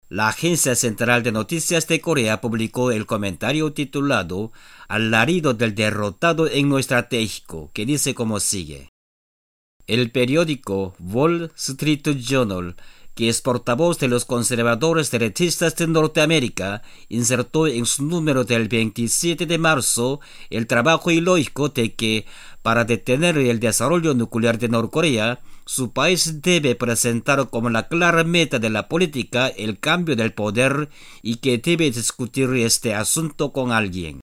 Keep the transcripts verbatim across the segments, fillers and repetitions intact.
La Agencia Central de Noticias de Corea publicó el comentario titulado Alarido del derrotado estratégico, que dice como sigue. El periódico Wall Street Journal, que es portavoz de los conservadores derechistas de Norteamérica, insertó en su número del veintisiete de marzo el trabajo ilógico de que, para detener el desarrollo nuclear de Norcorea, su país debe presentar como la clara meta de la política el cambio del poder y que debe discutir este asunto con alguien.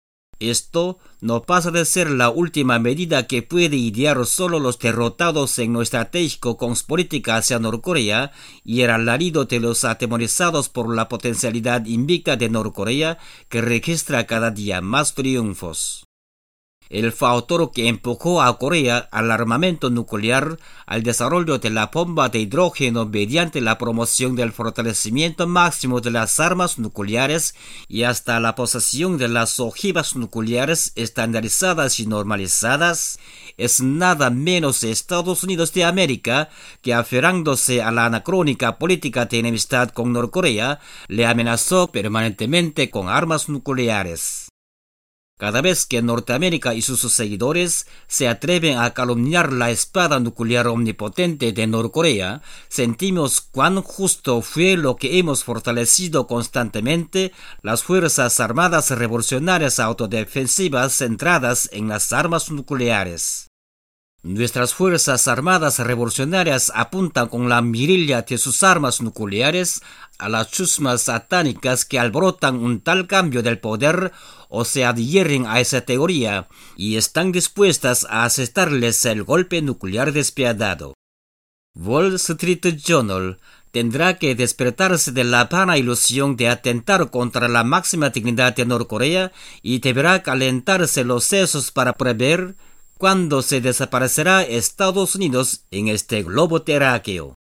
Esto no pasa de ser la última medida que puede idear solo los derrotados en lo estratégico con su política hacia Norcorea y el alarido de los atemorizados por la potencialidad invicta de Norcorea que registra cada día más triunfos. El factor que empujó a Corea al armamento nuclear, al desarrollo de la bomba de hidrógeno mediante la promoción del fortalecimiento máximo de las armas nucleares y hasta la posesión de las ojivas nucleares estandarizadas y normalizadas, es nada menos Estados Unidos de América que, aferrándose a la anacrónica política de enemistad con Norcorea, le amenazó permanentemente con armas nucleares. Cada vez que Norteamérica y sus seguidores se atreven a calumniar la espada nuclear omnipotente de Norcorea, sentimos cuán justo fue lo que hemos fortalecido constantemente las Fuerzas Armadas Revolucionarias Autodefensivas centradas en las armas nucleares. Nuestras Fuerzas Armadas Revolucionarias apuntan con la mirilla de sus armas nucleares a las chusmas satánicas que alborotan un tal cambio del poder o se adhieren a esa teoría y están dispuestas a asestarles el golpe nuclear despiadado. Wall Street Journal tendrá que despertarse de la vana ilusión de atentar contra la máxima dignidad de Norcorea y deberá calentarse los sesos para prever cuándo se desaparecerá Estados Unidos en este globo terráqueo.